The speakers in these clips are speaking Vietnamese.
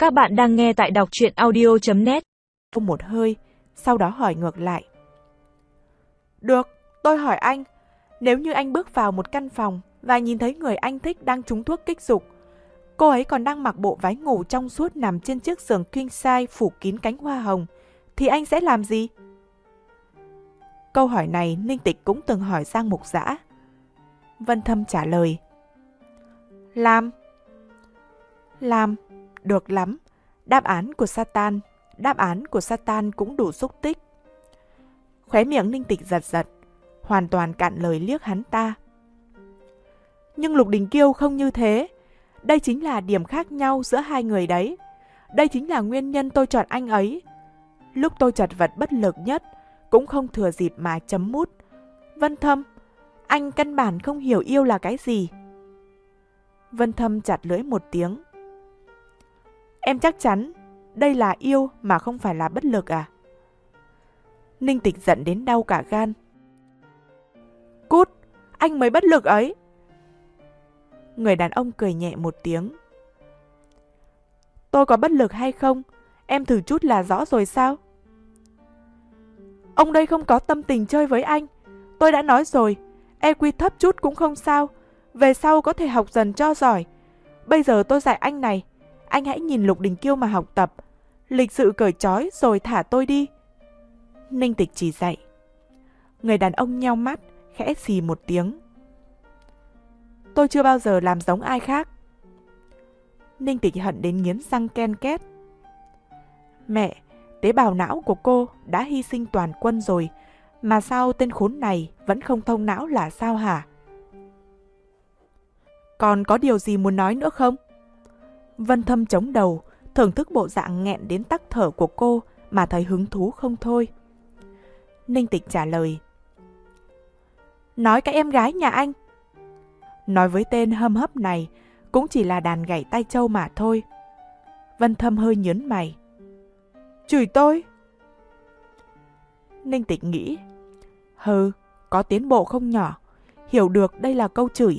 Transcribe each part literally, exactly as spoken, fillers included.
Các bạn đang nghe tại đọc truyện audio chấm net. Một hơi, sau đó hỏi ngược lại. Được, tôi hỏi anh, nếu như anh bước vào một căn phòng và nhìn thấy người anh thích đang trúng thuốc kích dục, cô ấy còn đang mặc bộ váy ngủ trong suốt nằm trên chiếc giường king size phủ kín cánh hoa hồng, thì anh sẽ làm gì? Câu hỏi này Ninh Tịch cũng từng hỏi Giang Mục Dã. Vân Thâm trả lời. Làm. Làm. Được lắm. Đáp án của Satan, đáp án của Satan cũng đủ xúc tích. Khóe miệng Ninh Tịch giật giật, hoàn toàn cạn lời liếc hắn ta. Nhưng Lục Đình Kiêu không như thế. Đây chính là điểm khác nhau giữa hai người đấy. Đây chính là nguyên nhân tôi chọn anh ấy. Lúc tôi chật vật bất lực nhất, cũng không thừa dịp mà chấm mút. Vân Thâm, anh căn bản không hiểu yêu là cái gì. Vân Thâm chặt lưỡi một tiếng. Em chắc chắn đây là yêu mà không phải là bất lực à? Ninh Tịch giận đến đau cả gan. Cút, anh mới bất lực ấy. Người đàn ông cười nhẹ một tiếng. Tôi có bất lực hay không, em thử chút là rõ rồi sao? Ông đây không có tâm tình chơi với anh. Tôi đã nói rồi, e quy thấp chút cũng không sao. Về sau có thể học dần cho giỏi. Bây giờ tôi dạy anh này, anh hãy nhìn Lục Đình Kiêu mà học tập. Lịch sự cởi trói rồi thả tôi đi. Ninh Tịch chỉ dạy. Người đàn ông nheo mắt, khẽ xì một tiếng. Tôi chưa bao giờ làm giống ai khác. Ninh Tịch hận đến nghiến răng ken két. Mẹ, tế bào não của cô đã hy sinh toàn quân rồi, mà sao tên khốn này vẫn không thông não là sao hả? Còn có điều gì muốn nói nữa không? Vân Thâm chống đầu, thưởng thức bộ dạng nghẹn đến tắc thở của cô mà thấy hứng thú không thôi. Ninh Tịch trả lời. Nói cái em gái nhà anh. Nói với tên hâm hấp này cũng chỉ là đàn gảy tai trâu mà thôi. Vân Thâm hơi nhớn mày. Chửi tôi? Ninh Tịch nghĩ. Hừ, có tiến bộ không nhỏ, hiểu được đây là câu chửi.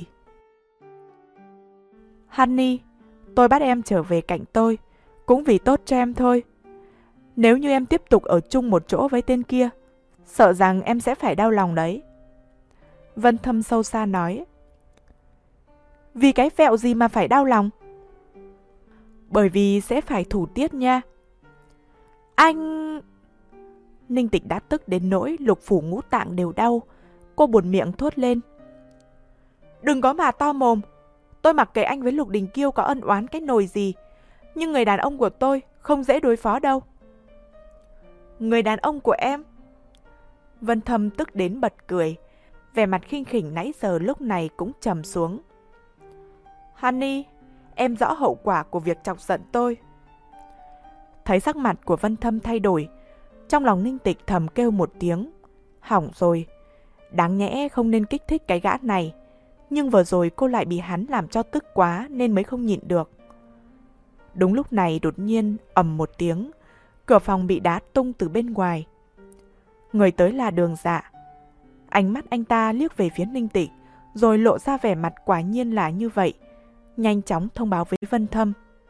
Honey, tôi bắt em trở về cạnh tôi, cũng vì tốt cho em thôi. Nếu như em tiếp tục ở chung một chỗ với tên kia, sợ rằng em sẽ phải đau lòng đấy. Vân Thâm sâu xa nói. Vì cái phẹo gì mà phải đau lòng? Bởi vì sẽ phải thủ tiết nha. Anh... Ninh Tịch đã tức đến nỗi lục phủ ngũ tạng đều đau. Cô buột miệng thốt lên. Đừng có mà to mồm. Tôi mặc kệ anh với Lục Đình Kiêu có ân oán cái nồi gì, nhưng người đàn ông của tôi không dễ đối phó đâu. Người đàn ông của em? Vân Thâm tức đến bật cười. Vẻ mặt khinh khỉnh nãy giờ lúc này cũng trầm xuống. Honey, em rõ hậu quả của việc chọc giận tôi. Thấy sắc mặt của Vân Thâm thay đổi, trong lòng Ninh Tịch thầm kêu một tiếng. Hỏng rồi, đáng nhẽ không nên kích thích cái gã này. Nhưng vừa rồi cô lại bị hắn làm cho tức quá nên mới không nhịn được. Đúng lúc này đột nhiên ầm một tiếng, cửa phòng bị đá tung từ bên ngoài. Người tới là Đường Dạ. Ánh mắt anh ta liếc về phía Ninh Tịch, rồi lộ ra vẻ mặt quả nhiên là như vậy. Nhanh chóng thông báo với Vân Thâm.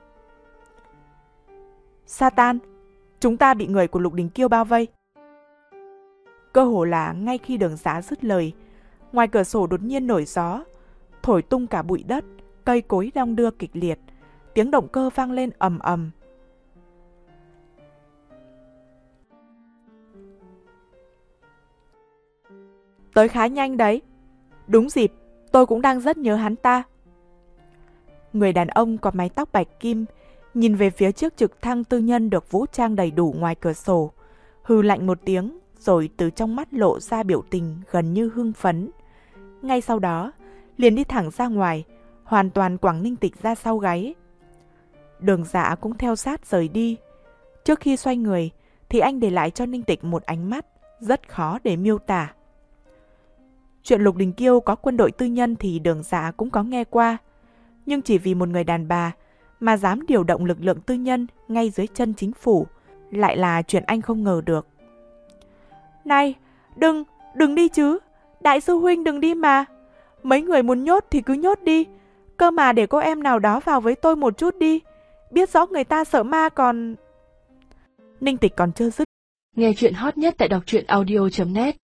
Satan, chúng ta bị người của Lục Đình Kiêu bao vây. Cơ hồ là ngay khi Đường Dạ dứt lời, ngoài cửa sổ đột nhiên nổi gió, thổi tung cả bụi đất, cây cối đong đưa kịch liệt, tiếng động cơ vang lên ầm ầm. Tới khá nhanh đấy. Đúng dịp, tôi cũng đang rất nhớ hắn ta. Người đàn ông có mái tóc bạch kim, nhìn về phía chiếc trực thăng tư nhân được vũ trang đầy đủ ngoài cửa sổ, hừ lạnh một tiếng, rồi từ trong mắt lộ ra biểu tình gần như hưng phấn. Ngay sau đó, liền đi thẳng ra ngoài, hoàn toàn quẳng Ninh Tịch ra sau gáy. Đường Dạ cũng theo sát rời đi. Trước khi xoay người, thì anh để lại cho Ninh Tịch một ánh mắt rất khó để miêu tả. Chuyện Lục Đình Kiêu có quân đội tư nhân thì Đường Dạ cũng có nghe qua. Nhưng chỉ vì một người đàn bà mà dám điều động lực lượng tư nhân ngay dưới chân chính phủ, lại là chuyện anh không ngờ được. Này, đừng, đừng đi chứ. Đại sư huynh đừng đi mà. Mấy người muốn nhốt thì cứ nhốt đi. Cơ mà để cô em nào đó vào với tôi một chút đi. biết rõ người ta sợ ma còn... Ninh Tịch còn chưa dứt. Nghe chuyện hot nhất tại đọc truyện audio chấm net